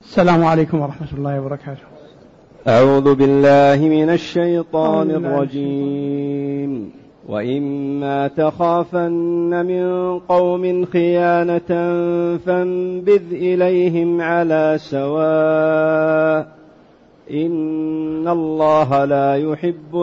السلام عليكم ورحمة الله وبركاته. أعوذ بالله من الشيطان الرجيم. وإما تخافن من قوم خيانة فانبذ إليهم على سواء إن الله لا يحب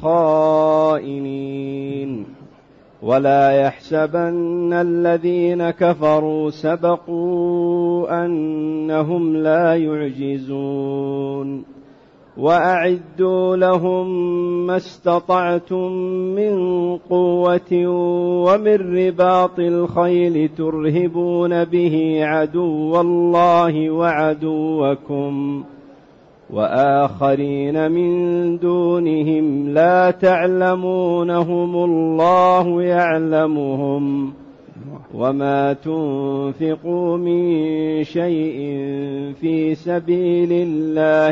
الخائنين. ولا يحسبن الذين كفروا سبقوا أنهم لا يعجزون. وأعدوا لهم ما استطعتم من قوة ومن رباط الخيل ترهبون به عدو الله وعدوكم وآخرين من دونهم لا تعلمونهم الله يعلمهم وما تنفقوا من شيء في سبيل الله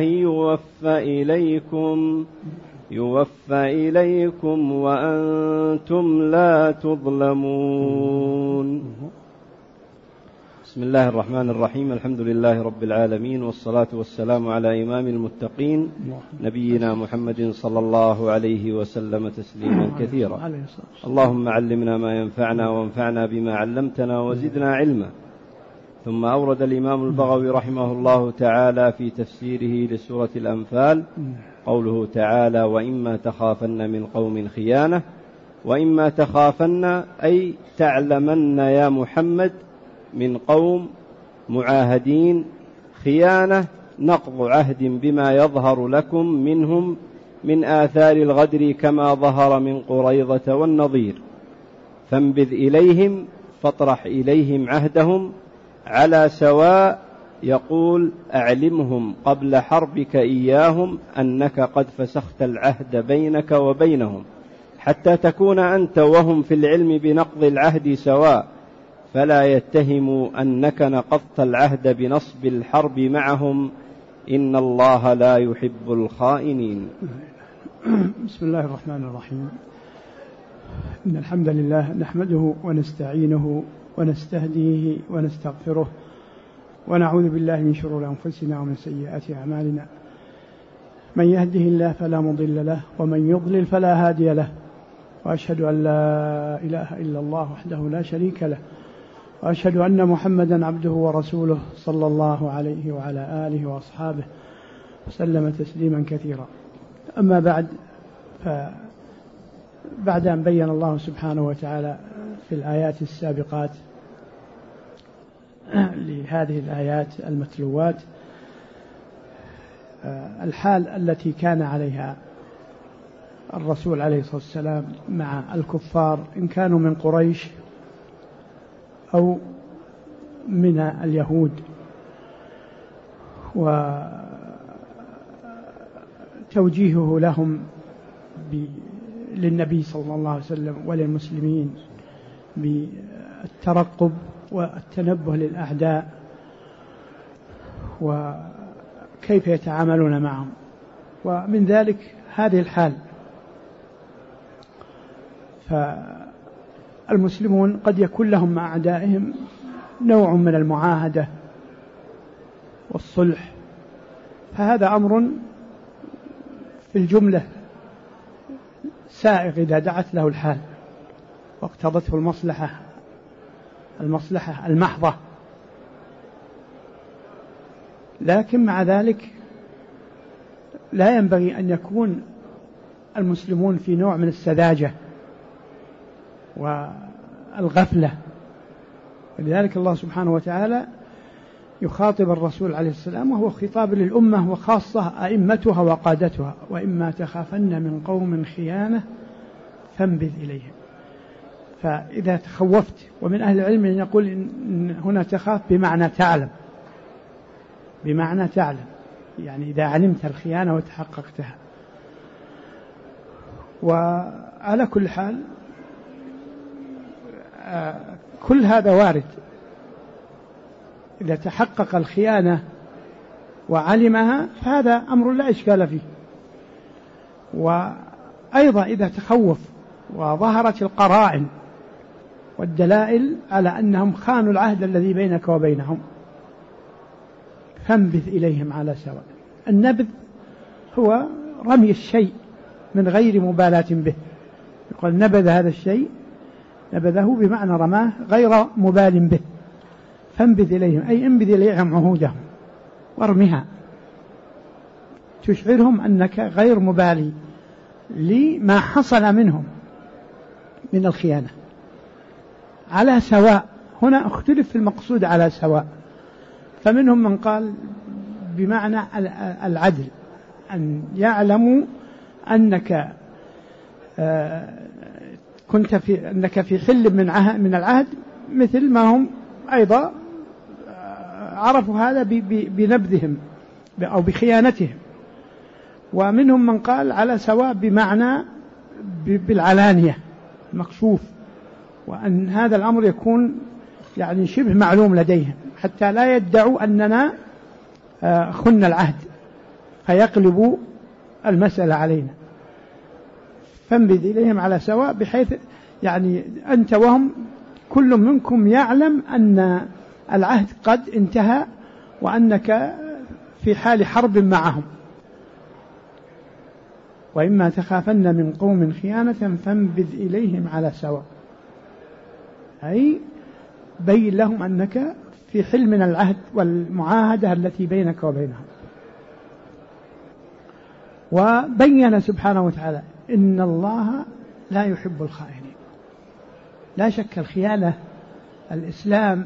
يوفى إليكم وأنتم لا تظلمون. بسم الله الرحمن الرحيم. الحمد لله رب العالمين، والصلاة والسلام على إمام المتقين نبينا محمد صلى الله عليه وسلم تسليما كثيرا. اللهم علمنا ما ينفعنا وانفعنا بما علمتنا وزدنا علما. ثم أورد الإمام البغوي رحمه الله تعالى في تفسيره لسورة الأنفال قوله تعالى: وإما تخافن من قوم خيانة. وإما تخافن أي تعلمن يا محمد من قوم معاهدين خيانة، نقض عهد بما يظهر لكم منهم من آثار الغدر كما ظهر من قريظة والنضير. فانبذ إليهم، فاطرح إليهم عهدهم على سواء. يقول: أعلمهم قبل حربك إياهم أنك قد فسخت العهد بينك وبينهم، حتى تكون أنت وهم في العلم بنقض العهد سواء، فلا يتهموا أنك نقضت العهد بنصب الحرب معهم، إن الله لا يحب الخائنين. بسم الله الرحمن الرحيم. إن الحمد لله نحمده ونستعينه ونستهديه ونستغفره، ونعوذ بالله من شرور أنفسنا ومن سيئات أعمالنا. من يهده الله فلا مضل له، ومن يضلل فلا هادي له. وأشهد أن لا إله إلا الله وحده لا شريك له، وأشهد أن محمدا عبده ورسوله صلى الله عليه وعلى آله وأصحابه وسلم تسليما كثيرا. أما بعد، فبعد أن بين الله سبحانه وتعالى في الآيات السابقات لهذه الآيات المتلوات الحال التي كان عليها الرسول عليه الصلاة والسلام مع الكفار، إن كانوا من قريش أو من اليهود، وتوجيهه لهم للنبي صلى الله عليه وسلم وللمسلمين بالترقب والتنبه للأعداء وكيف يتعاملون معهم. ومن ذلك هذه الحال. فالمسلمون قد يكون لهم مع أعدائهم نوع من المعاهدة والصلح، فهذا أمر في الجملة سائغ إذا دعت له الحال واقتضته المصلحة المحضة. لكن مع ذلك لا ينبغي أن يكون المسلمون في نوع من السذاجة والغفلة. ولذلك الله سبحانه وتعالى يخاطب الرسول عليه السلام، وهو خطاب للأمة وخاصة أئمتها وقادتها: وإما تخافن من قوم خيانة فانبذ إليهم. فإذا تخوفت، ومن أهل العلم أن يقول إن هنا تخاف بمعنى تعلم، يعني إذا علمت الخيانة وتحققتها. وعلى كل حال كل هذا وارد. إذا تحقق الخيانة وعلمها فهذا أمر لا إشكال فيه. وأيضا إذا تخوف وظهرت القرائن والدلائل على أنهم خانوا العهد الذي بينك وبينهم، فانبذ إليهم على سواء. النبذ هو رمي الشيء من غير مبالاة به، يقول نبذ هذا الشيء، نبذه بمعنى رماه غير مبال به. فانبذ إليهم أي انبذ إليهم عهودهم وارمها، تشعرهم أنك غير مبالي لما حصل منهم من الخيانة. على سواء هنا اختلف في المقصود على سواء، فمنهم من قال بمعنى العدل، أن يعلموا أنك كنت في حل من العهد، مثل ما هم أيضا عرفوا هذا بنبذهم أو بخيانتهم. ومنهم من قال على سواء بمعنى بالعلانية المكشوف، وأن هذا الأمر يكون يعني شبه معلوم لديهم حتى لا يدعوا أننا خن العهد فيقلبوا المسألة علينا. فانبذ إليهم على سواء، بحيث يعني أنت وهم كل منكم يعلم أن العهد قد انتهى وأنك في حال حرب معهم. وإما تخافن من قوم خيانة فانبذ إليهم على سواء، أي بين لهم أنك في حل من العهد والمعاهدة التي بينك وبينهم. وبين سبحانه وتعالى إن الله لا يحب الخائنين. لا شك الخيانة الإسلام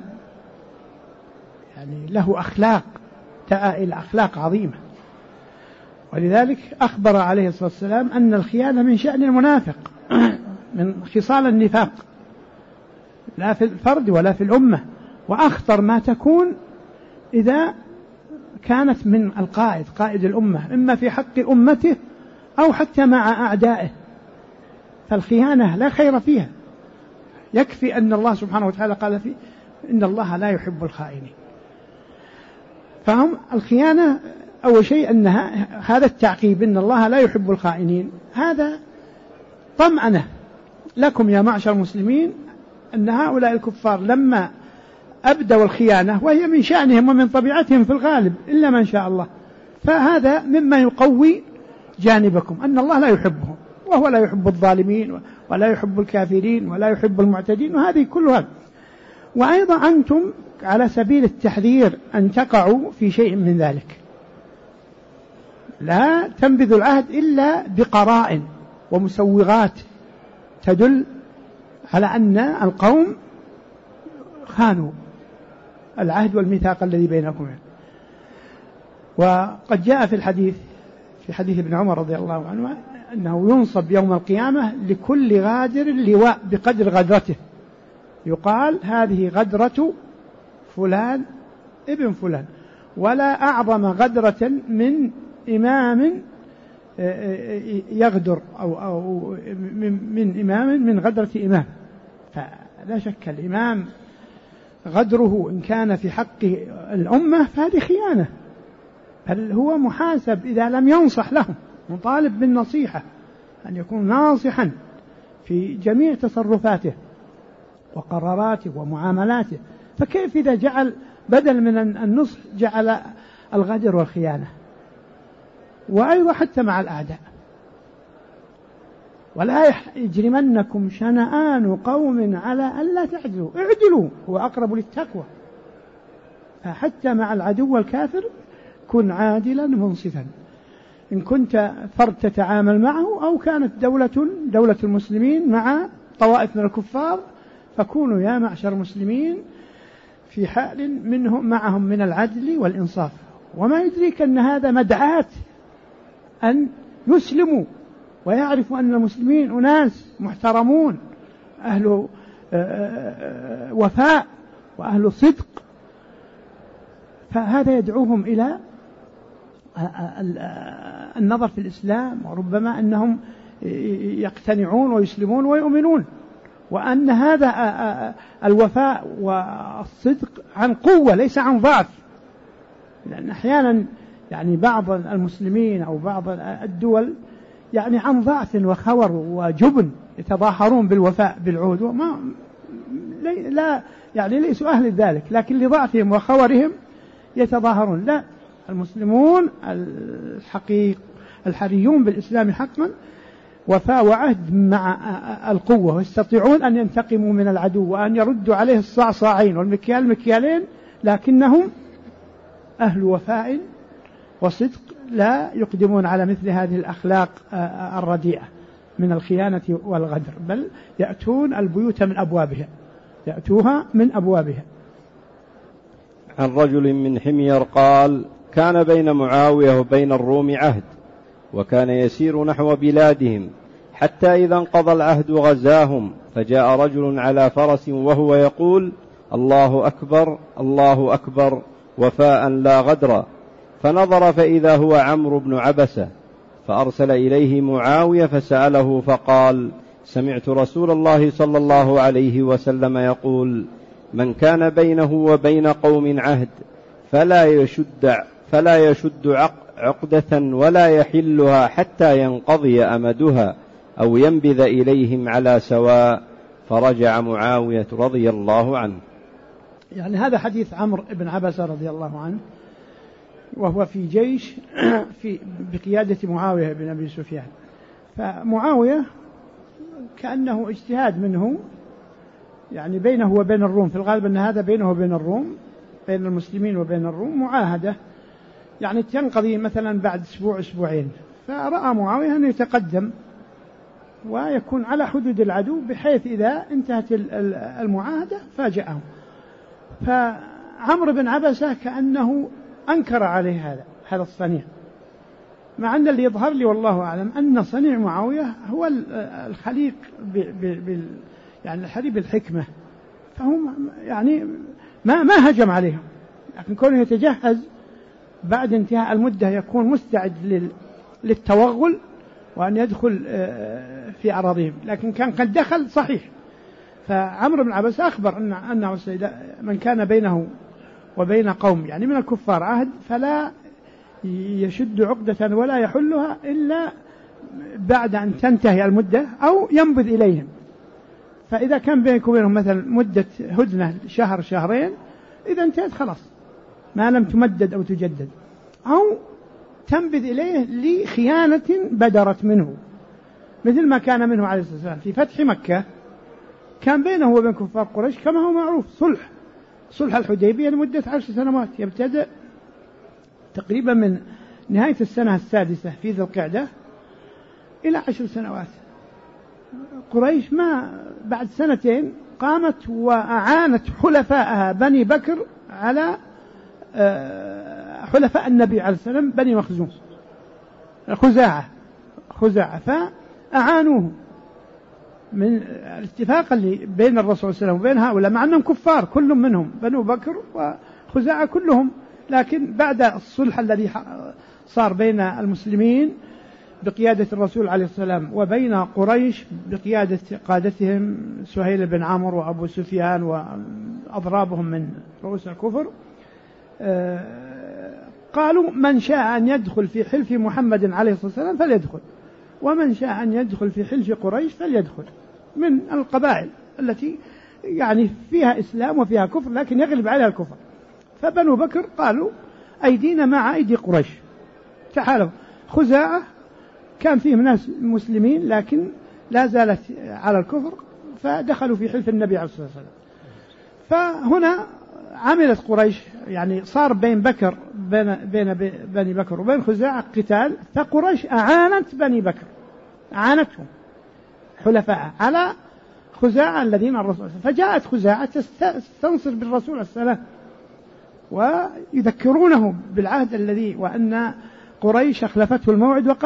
يعني له أخلاق إلى أخلاق عظيمة، ولذلك أخبر عليه الصلاة والسلام أن الخيانة من شأن المنافق، من خصال النفاق، لا في الفرد ولا في الأمة، وأخطر ما تكون إذا كانت من القائد، قائد الأمة، إما في حق أمته أو حتى مع أعدائه، فالخيانة لا خير فيها. يكفي أن الله سبحانه وتعالى قال فيه إن الله لا يحب الخائنين. فهم الخيانة أول شيء أن هذا التعقيب إن الله لا يحب الخائنين، هذا طمأنة لكم يا معشر المسلمين أن هؤلاء الكفار لما أبدوا الخيانة، وهي من شأنهم ومن طبيعتهم في الغالب إلا من شاء الله، فهذا مما يقوي جانبكم أن الله لا يحبهم، وهو لا يحب الظالمين ولا يحب الكافرين ولا يحب المعتدين، وهذه كلها. وأيضا أنتم على سبيل التحذير أن تقعوا في شيء من ذلك، لا تنبذوا العهد إلا بقرائن ومسوغات تدل على أن القوم خانوا العهد والميثاق الذي بينكم. وقد جاء في حديث ابن عمر رضي الله عنه أنه ينصب يوم القيامة لكل غادر لواء بقدر غدرته، يقال هذه غدرة فلان ابن فلان، ولا أعظم غدرة من إمام يغدر أو من إمام من غدرة إمام. فلا شك الإمام غدره إن كان في حق الأمة فهذه خيانة، بل هو محاسب إذا لم ينصح لهم، مطالب بالنصيحة، أن يكون ناصحا في جميع تصرفاته وقراراته ومعاملاته. فكيف إذا جعل بدل من النصح جعل الغدر والخيانة؟ وأيضا حتى مع الأعداء، ولا يجرمنكم شنآن قوم على ألا تعدلوا، اعدلوا هو أقرب للتقوى. فحتى مع العدو والكافر كن عادلا منصفا، إن كنت فرد تتعامل معه أو كانت دولة المسلمين مع طوائف من الكفار، فكونوا يا معشر المسلمين في حال معهم من العدل والإنصاف. وما يدريك أن هذا مدعاة أن يسلموا ويعرفوا أن المسلمين أناس محترمون، أهل وفاء وأهل صدق، فهذا يدعوهم إلى النظر في الإسلام، وربما أنهم يقتنعون ويسلمون ويؤمنون، وأن هذا الوفاء والصدق عن قوة ليس عن ضعف. لأن أحيانا يعني بعض المسلمين أو بعض الدول يعني عن ضعف وخور وجبن يتظاهرون بالوفاء بالعهود، لا يعني ليسوا أهل ذلك، لكن لضعفهم وخورهم يتظاهرون، لا، المسلمون الحريون بالإسلام حقا وفاء وعهد مع القوة، ويستطيعون أن ينتقموا من العدو وأن يردوا عليه الصاع صاعين والمكيال مكيالين، لكنهم أهل وفاء وصدق لا يقدمون على مثل هذه الأخلاق الرديئة من الخيانة والغدر، بل يأتون البيوت من أبوابها، يأتوها من أبوابها. عن رجل من حمير قال: كان بين معاوية وبين الروم عهد، وكان يسير نحو بلادهم، حتى إذا انقضى العهد غزاهم، فجاء رجل على فرس وهو يقول: الله أكبر الله أكبر، وفاء لا غدرا، فنظر فإذا هو عمرو بن عبسة، فأرسل إليه معاوية فسأله فقال: سمعت رسول الله صلى الله عليه وسلم يقول: من كان بينه وبين قوم عهد فلا يشد عقدة ولا يحلها حتى ينقضي أمدها أو ينبذ إليهم على سواء. فرجع معاوية رضي الله عنه. يعني هذا حديث عمرو بن عبسة رضي الله عنه، وهو في جيش بقيادة معاوية بن أبي سفيان. فمعاوية كأنه اجتهاد منه، يعني بينه وبين الروم، في الغالب أن هذا بينه وبين الروم، بين المسلمين وبين الروم معاهدة يعني تنقضي مثلا بعد أسبوع أسبوعين، فرأى معاوية أن يتقدم ويكون على حدود العدو، بحيث إذا انتهت المعاهدة فاجأهم. فعمرو بن عبسة كأنه أنكر عليه هذا الصنيع، مع أن اللي يظهر لي والله أعلم أن صنيع معاوية هو الخليق يعني الحري بالحكمة، فهم يعني ما هجم عليهم، لكن كونه يتجهز بعد انتهاء المدة يكون مستعد للتوغل وأن يدخل في أراضيهم، لكن كان قد دخل صحيح. فعمرو بن عبسة أخبر أنه من كان بينه وبين قوم يعني من الكفار عهد فلا يشد عقدة ولا يحلها إلا بعد أن تنتهي المدة أو ينبذ إليهم. فإذا كان بينك وبينهم مثلا مدة هدنة شهر شهرين، إذا انتهت خلاص ما لم تمدد أو تجدد، أو تنبذ إليه لخيانة بدرت منه، مثل ما كان منه عليه الصلاة والسلام في فتح مكة، كان بينه وبين كفار قريش كما هو معروف صلح الحديبية لمدة 10 سنوات، يبتدأ تقريبا من نهاية السنة السادسة في ذي القعدة إلى 10 سنوات. قريش ما بعد سنتين قامت وأعانت حلفائها بني بكر على حلفاء النبي عليه السلام بني مخزوم خزاعة، فأعانوه من الاتفاق اللي بين الرسول صلى الله عليه وسلم وبين هؤلاء، مع أنهم كفار كل منهم بنو بكر وخزاعة كلهم، لكن بعد الصلح الذي صار بين المسلمين بقيادة الرسول عليه السلام وبين قريش بقيادة قادتهم سهيل بن عمرو وأبو سفيان وأضرابهم من رؤوس الكفر، قالوا من شاء أن يدخل في حلف محمد عليه الصلاة والسلام فليدخل، ومن شاء أن يدخل في حلف قريش فليدخل، من القبائل التي يعني فيها إسلام وفيها كفر لكن يغلب عليها الكفر. فبنو بكر قالوا أيدينا مع أيدي قريش، تحالفوا. خزاعة كان فيهم ناس مسلمين لكن لا زالت على الكفر، فدخلوا في حلف النبي عليه الصلاة والسلام. فهنا عملت قريش، يعني صار بين بني بكر وبين خزاعة قتال، فقريش أعانت بني بكر، أعانتهم حلفاء على خزاعة الذين الرسول، فجاءت خزاعة تستنصر بالرسول عليه السلام ويذكرونه بالعهد الذي وأن قريش أخلفته الموعد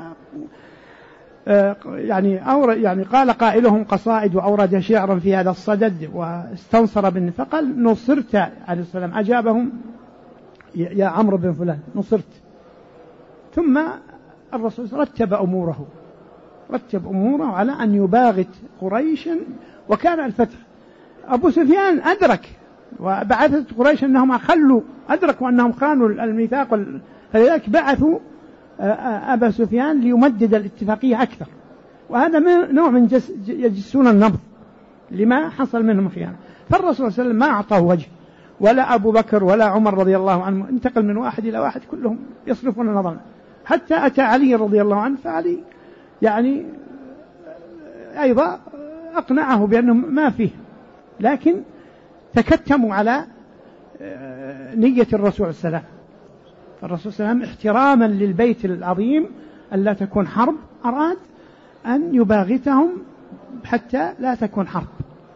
يعني قال قائلهم قصائد وأورد شعرا في هذا الصدد واستنصر بالنبي، فقال نصرت عليه السلام، أجابهم يا عمرو بن فلان نصرت. ثم الرسول رتب أموره على أن يباغت قريشا، وكان الفتح أبو سفيان أدرك وبعثت قريش أنهم أدركوا أنهم خانوا الميثاق، فلذلك بعثوا أبا سفيان ليمدد الاتفاقية أكثر، وهذا نوع من يجسون النبض لما حصل منهم خيانة. فالرسول صلى الله عليه وسلم ما أعطاه وجه ولا أبو بكر ولا عمر رضي الله عنه، انتقل من واحد إلى واحد كلهم يصرفون النظر، حتى أتى علي رضي الله عنه، فعلي يعني أيضا أقنعه بأنه ما فيه، لكن تكتموا على نية الرسول صلى الله عليه وسلم. الرسول صلى الله عليه وسلم احتراما للبيت العظيم ألا تكون حرب أراد أن يباغتهم حتى لا تكون حرب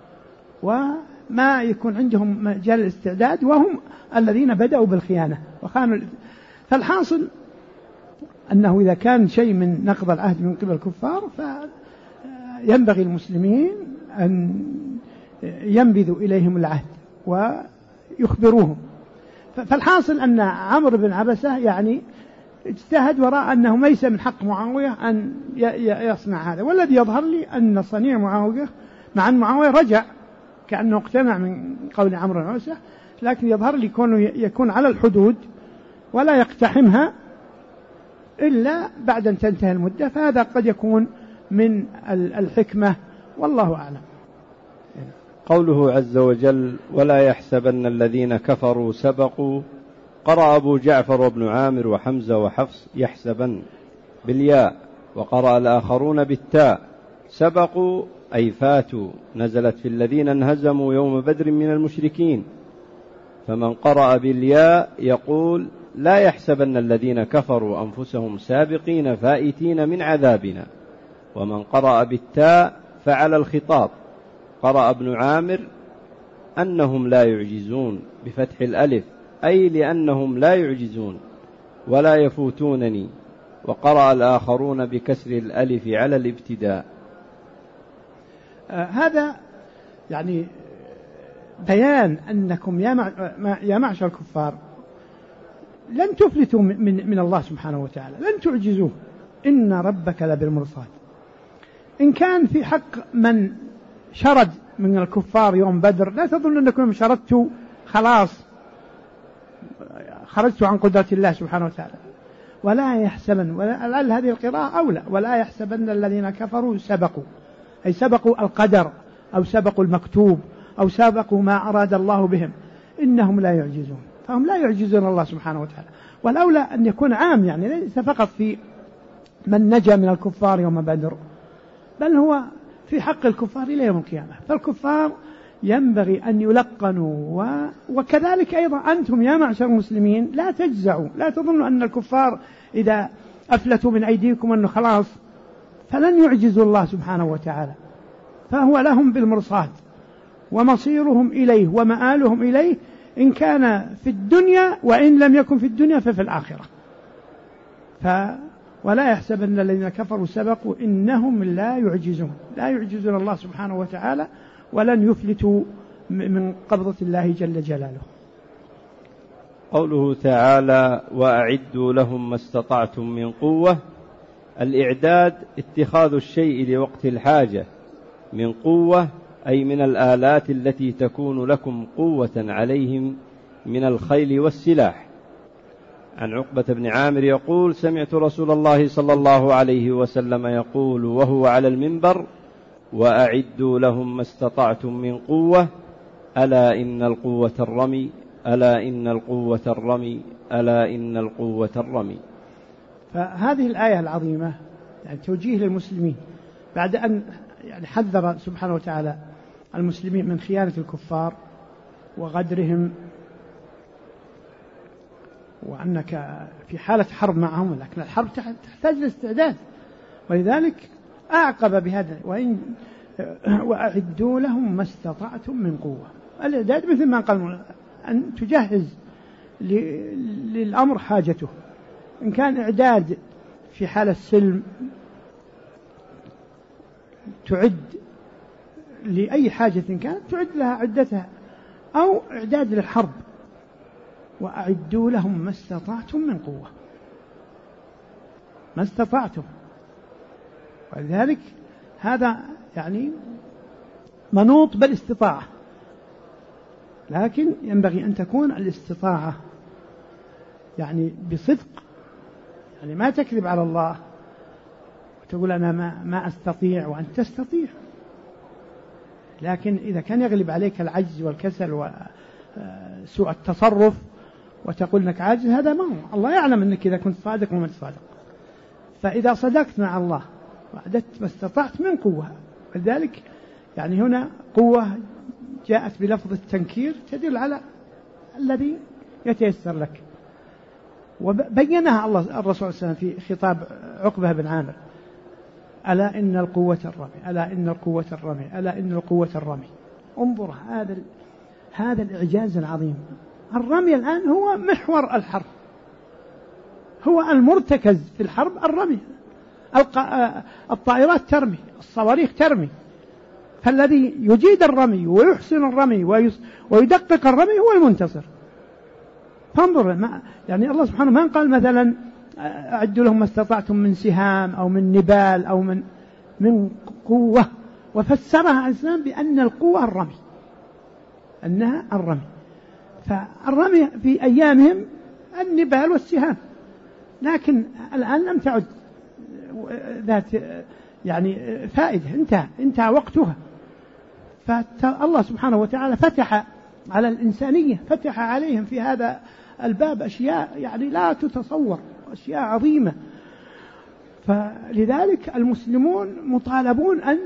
وما يكون عندهم مجال الاستعداد، وهم الذين بدأوا بالخيانة وخانوا. فالحاصل أنه إذا كان شيء من نقض العهد من قبل الكفار فينبغي المسلمين أن ينبذوا إليهم العهد ويخبروهم. فالحاصل أن عمرو بن عبسة يعني اجتهد وراء أنه ليس من حق معاوية أن يصنع هذا، والذي يظهر لي أن صنيع معاوية مع أن معاوية رجع كأنه اقتنع من قول عمرو بن عبسة، لكن يظهر لي يكون على الحدود ولا يقتحمها إلا بعد أن تنتهي المدة، فهذا قد يكون من الحكمة والله أعلم. قوله عز وجل ولا يحسبن الذين كفروا سبقوا، قرأ أبو جعفر وابن عامر وحمزة وحفص يحسبن بالياء، وقرأ الآخرون بالتاء. سبقوا أي فاتوا، نزلت في الذين انهزموا يوم بدر من المشركين. فمن قرأ بالياء يقول لا يحسبن الذين كفروا أنفسهم سابقين فائتين من عذابنا. ومن قرأ بالتاء فعل الخطاب. قرأ ابن عامر أنهم لا يعجزون بفتح الألف، أي لأنهم لا يعجزون ولا يفوتونني. وقرأ الآخرون بكسر الألف على الابتداء. هذا يعني بيان أنكم يا معشر الكفار لن تفلتوا من الله سبحانه وتعالى، لن تعجزوه، إن ربك لبالمرصاد. إن كان في حق من شرد من الكفار يوم بدر لا تظن أنكم شردتوا خلاص خرجتوا عن قدرة الله سبحانه وتعالى. ولا يحسبن، ولعل هذه القراءة أولى، ولا يحسبن الذين كفروا سبقوا، أي سبقوا القدر أو سبقوا المكتوب أو سبقوا ما أراد الله بهم، إنهم لا يعجزون. فهم لا يعجزون الله سبحانه وتعالى. والأولى أن يكون عام، يعني ليس فقط في من نجا من الكفار يوم بدر، بل هو في حق الكفار إلى يوم القيامة. فالكفار ينبغي أن يلقنوا وكذلك أيضا أنتم يا معشر المسلمين لا تجزعوا، لا تظنوا أن الكفار إذا أفلتوا من أيديكم أنه خلاص فلن يعجزوا الله سبحانه وتعالى، فهو لهم بالمرصاد ومصيرهم إليه ومآلهم إليه، إن كان في الدنيا وإن لم يكن في الدنيا ففي الآخرة. ولا يحسبن الذين كفروا سبقوا إنهم لا يعجزون، لا يعجزون الله سبحانه وتعالى ولن يفلتوا من قبضة الله جل جلاله. قوله تعالى وأعدوا لهم ما استطعتم من قوة. الإعداد اتخاذ الشيء لوقت الحاجة، من قوة أي من الآلات التي تكون لكم قوة عليهم من الخيل والسلاح. عن عقبة بن عامر يقول سمعت رسول الله صلى الله عليه وسلم يقول وهو على المنبر وأعدوا لهم ما استطعتم من قوة ألا إن القوة الرمي ألا إن القوة الرمي ألا إن القوة الرمي. فهذه الآية العظيمة يعني توجيه للمسلمين بعد أن يعني حذر سبحانه وتعالى المسلمين من خيانة الكفار وغدرهم، وأنك في حالة حرب معهم، لكن الحرب تحتاج لاستعداد، ولذلك أعقب بهذا وأعدوا لهم ما استطعتم من قوة. الإعداد مثل ما قال أن تجهز للأمر حاجته، إن كان إعداد في حالة السلم تعد لأي حاجة كانت تعد لها عدتها، أو إعداد للحرب وأعدوا لهم ما استطعتم من قوة، ما استطعتم. ولذلك هذا يعني منوط بالاستطاعة، لكن ينبغي أن تكون الاستطاعة يعني بصدق، يعني ما تكذب على الله وتقول أنا ما أستطيع وأنت تستطيع. لكن إذا كان يغلب عليك العجز والكسل سوء التصرف وتقول انك عاجز، هذا ما هو. الله يعلم انك اذا كنت صادق وما صادق. فاذا صدقت مع الله وعددت ما استطعت من قوة، ولذلك يعني هنا قوة جاءت بلفظ التنكير تدل على الذي يتيسر لك، وبينها الله الرسول صلى الله عليه وسلم في خطاب عقبة بن عامر: ألا إن القوة الرمي، ألا إن القوة الرمي، ألا إن القوة الرمي. انظر هذا الإعجاز العظيم. الرمي الآن هو محور الحرب، هو المرتكز في الحرب الرمي. الطائرات ترمي، الصواريخ ترمي، فالذي يجيد الرمي ويحسن الرمي ويدقق الرمي هو المنتصر. فانظر، يعني الله سبحانه ما قال مثلا أعدوا لهم ما استطعتم من سهام أو من نبال أو من قوة، وفسرها الإسلام بأن القوة الرمي، أنها الرمي. فالرمي في أيامهم النبال والسهام، لكن الآن لم تعد ذات يعني فائدة، انتهى وقتها. فالله سبحانه وتعالى فتح على الإنسانية، فتح عليهم في هذا الباب أشياء يعني لا تتصور، أشياء عظيمة. فلذلك المسلمون مطالبون أن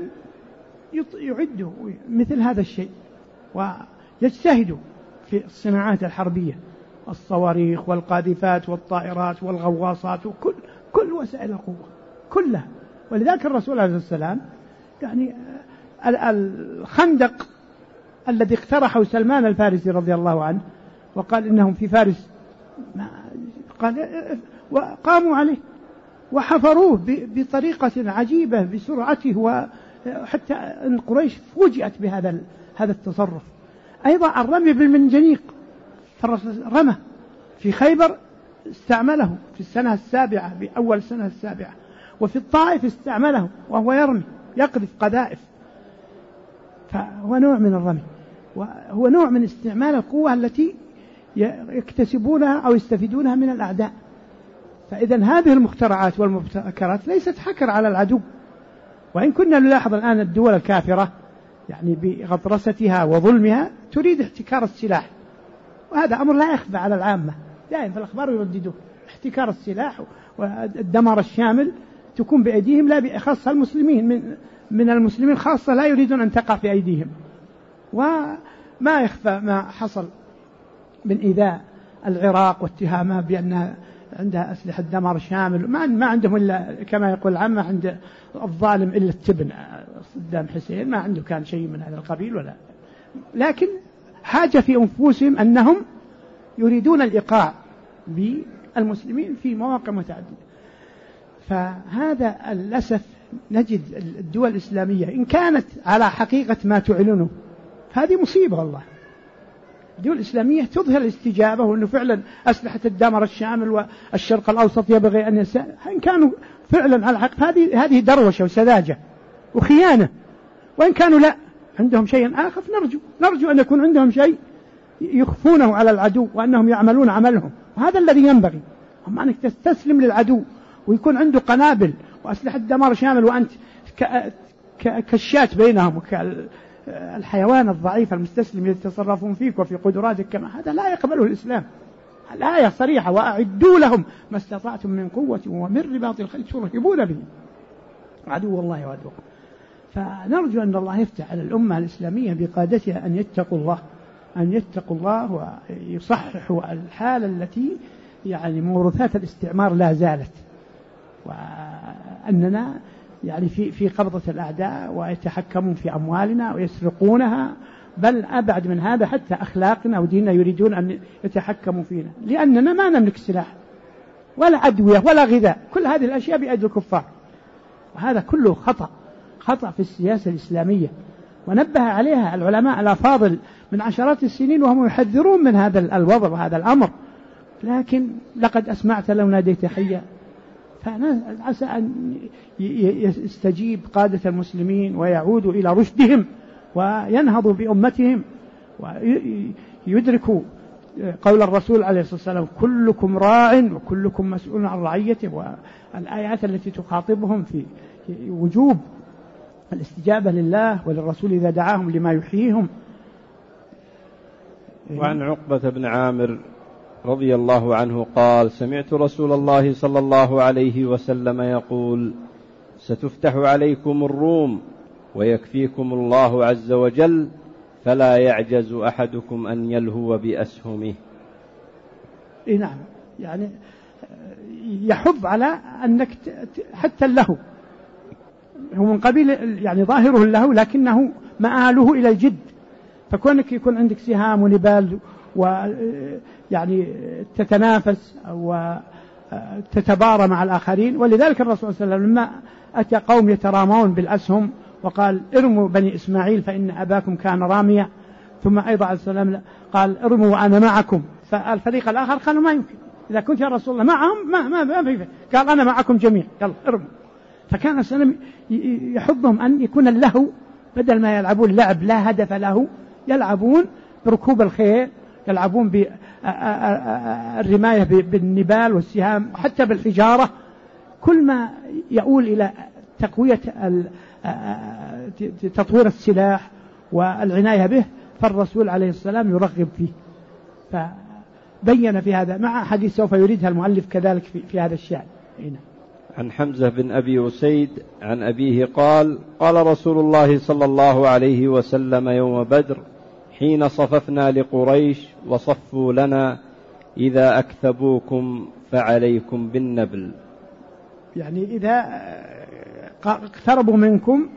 يعدوا مثل هذا الشيء ويجتهدوا في الصناعات الحربية، الصواريخ والقاذفات والطائرات والغواصات وكل وسائل القوة كلها. ولذلك الرسول عليه الصلاة والسلام يعني الخندق الذي اقترحه سلمان الفارسي رضي الله عنه وقال إنهم في فارس، قال وقاموا عليه وحفروه بطريقة عجيبة بسرعته، وحتى أن قريش فوجئت بهذا التصرف. أيضا الرمي بالمنجنيق، رمى في خيبر، استعمله في السنة السابعة، بأول السنة السابعة، وفي الطائف استعمله وهو يرمي يقذف قذائف. فهو نوع من الرمي، وهو نوع من استعمال القوة التي يكتسبونها أو يستفيدونها من الأعداء. فإذا هذه المخترعات والمبتكرات ليست حكر على العدو. وإن كنا نلاحظ الآن الدول الكافرة يعني بغطرستها وظلمها تريد احتكار السلاح، وهذا أمر لا يخفى على العامة، دائما في الأخبار يرددوه: احتكار السلاح والدمار الشامل تكون بأيديهم، لا خاصة المسلمين، من المسلمين خاصة لا يريدون أن تقع في أيديهم. وما يخفى ما حصل من إيذاء العراق واتهامها بأنها عندها أسلحة دمار شامل، ما عندهم إلا كما يقول العامة عند الظالم إلا التبن. صدام حسين ما عنده كان شيء من هذا القبيل، ولا لكن حاجة في أنفسهم أنهم يريدون الإيقاع بالمسلمين في مواقع متعددة. فهذا للأسف نجد الدول الإسلامية إن كانت على حقيقة ما تعلنه، هذه مصيبة والله. الدول الإسلامية تظهر الاستجابة، وأنه فعلا أسلحة الدمار الشامل والشرق الأوسط يبغي أن إن كانوا فعلا على حق، هذه دروشة وسذاجة وخيانة. وإن كانوا لا عندهم شيء آخر، نرجو أن يكون عندهم شيء يخفونه على العدو، وأنهم يعملون عملهم، وهذا الذي ينبغي. أما أنك تستسلم للعدو ويكون عنده قنابل وأسلحة دمار شامل، وأنت كالشاة بينهم الحيوان الضعيف المستسلم يتصرفون فيك وفي قدراتك كما، هذا لا يقبله الإسلام. الآية صريحة: وأعدوا لهم ما استطعتم من قوة ومن رباط الخيل ترهبون به عدو الله وعدوكم. فنرجو أن الله يفتح على الأمة الإسلامية بقادتها أن يتقوا الله ويصححوا الحالة التي يعني موروثات الاستعمار لا زالت، وأننا يعني في قبضة الأعداء، ويتحكمون في أموالنا ويسرقونها، بل أبعد من هذا حتى أخلاقنا وديننا يريدون أن يتحكموا فينا، لأننا ما نملك سلاح ولا أدوية ولا غذاء. كل هذه الأشياء بأيدي الكفار، وهذا كله خطأ في السياسة الإسلامية، ونبه عليها العلماء الأفاضل من عشرات السنين وهم يحذرون من هذا الوضع وهذا الأمر. لكن لقد أسمعت لو ناديت حيا، فعسى أن يستجيب قادة المسلمين ويعودوا إلى رشدهم وينهضوا بأمتهم، ويدركوا قول الرسول عليه الصلاة والسلام: كلكم راع وكلكم مسؤول عن رعيته، والآيات التي تخاطبهم في وجوب الاستجابة لله وللرسول إذا دعاهم لما يحييهم. وعن عقبة بن عامر رضي الله عنه قال: سمعت رسول الله صلى الله عليه وسلم يقول: ستفتح عليكم الروم ويكفيكم الله عز وجل، فلا يعجز أحدكم أن يلهو بأسهمه. نعم، يعني يحض على أنك حتى اللهو هو من قبيل، يعني ظاهره اللهو لكنه مآله إلى الجد، فكونك يكون عندك سهام ونبال ويعني تتنافس وتتبارى مع الآخرين. ولذلك الرسول صلى الله عليه وسلم لما أتى قوم يترامون بالأسهم وقال: ارموا بني إسماعيل فإن أباكم كان راميا، ثم أيضا عليه السلام قال: ارموا وأنا معكم. فالفريق الآخر قالوا: ما يمكن، إذا كنت يا رسول الله معهم ما في. قال: أنا معكم جميعا، يلا ارموا. فكان السلام يحضهم أن يكون اللهو بدل ما يلعبون لعب لا هدف له، يلعبون بركوب الخيل، يلعبون بالرماية بالنبال والسهام، حتى بالحجارة، كل ما يؤول إلى تقوية تطوير السلاح والعناية به، فالرسول عليه السلام يرغب فيه. فبين في هذا مع حديث سوف يريدها المؤلف كذلك في هذا الشأن. عن حمزة بن أبي أسيد عن أبيه قال: قال رسول الله صلى الله عليه وسلم يوم بدر حين صففنا لقريش وصفوا لنا: إذا أكثبوكم فعليكم بالنبل. يعني إذا اقتربوا منكم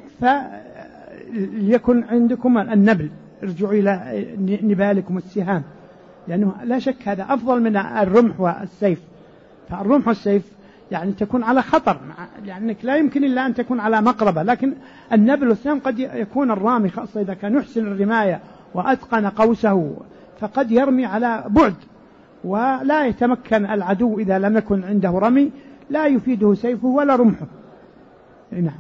فليكن عندكم النبل، ارجعوا إلى نبالكم السهام، لأنه لا شك هذا أفضل من الرمح والسيف. فالرمح والسيف يعني تكون على خطر، لأنك لا يمكن إلا أن تكون على مقربة، لكن النبل والسهام قد يكون الرامي خاصة إذا كان يحسن الرماية وأتقن قوسه فقد يرمي على بعد، ولا يتمكن العدو إذا لم يكن عنده رمي، لا يفيده سيفه ولا رمحه. نعم.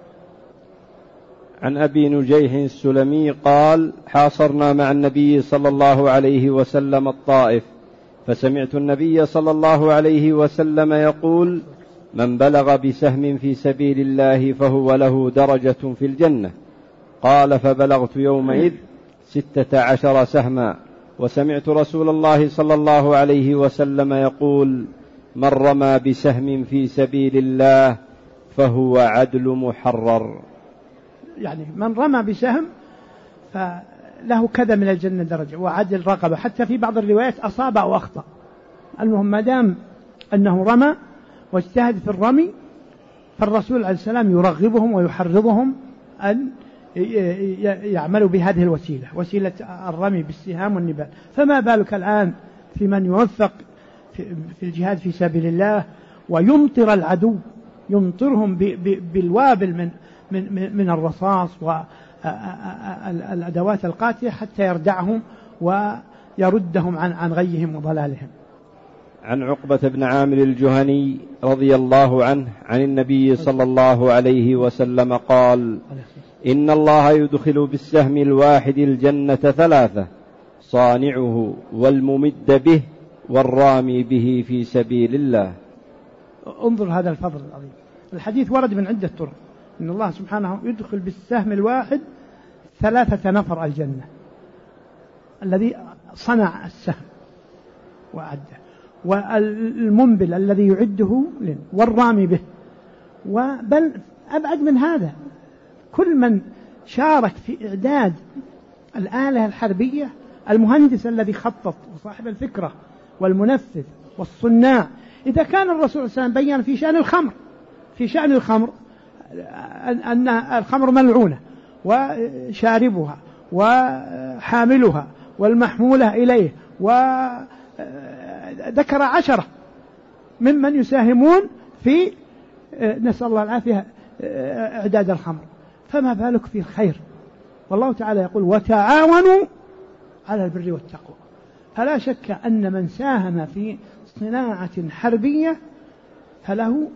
عن أبي نجيح السلمي قال: حاصرنا مع النبي صلى الله عليه وسلم الطائف، فسمعت النبي صلى الله عليه وسلم يقول: من بلغ بسهم في سبيل الله فهو له درجة في الجنة. قال: فبلغت يومئذ 16 سهما. وسمعت رسول الله صلى الله عليه وسلم يقول: من رمى بسهم في سبيل الله فهو عدل محرر. يعني من رمى بسهم فله كذا من الجنة درجة وعدل رقبة، حتى في بعض الروايات أصاب أو أخطأ، المهم ما دام أنه رمى واجتهد في الرمي، فالرسول عليه السلام يرغبهم ويحرضهم أن يعملوا بهذه الوسيلة، وسيلة الرمي بالسهام والنبال. فما بالك الآن في من يوفق في الجهاد في سبيل الله ويمطر العدو، يمطرهم بالوابل من الرصاص والأدوات القاتلة حتى يردعهم ويردهم عن غيهم وضلالهم. عن عقبة بن عامر الجهني رضي الله عنه عن النبي صلى الله عليه وسلم قال: إن الله يدخل بالسهم الواحد الجنة 3: صانعه والممد به والرامي به في سبيل الله. انظر هذا الفضل العظيم. الحديث ورد من عدة طرق، إن الله سبحانه يدخل بالسهم الواحد 3 نفر الجنة، الذي صنع السهم وأعده، والمنبل الذي يعده والرامي به، وبل أبعد من هذا، كل من شارك في إعداد الآلة الحربية، المهندس الذي خطط وصاحب الفكرة والمنفذ والصناع. إذا كان الرسول صلى الله عليه وسلم بيّن في شأن الخمر أن الخمر ملعونة وشاربها وحاملها والمحمولة إليه، وذكر 10 ممن يساهمون في نسأل الله العافية إعداد الخمر، فما بالك في الخير. والله تعالى يقول: وتعاونوا على البر والتقوى. فلا شك أن من ساهم في صناعة حربية فله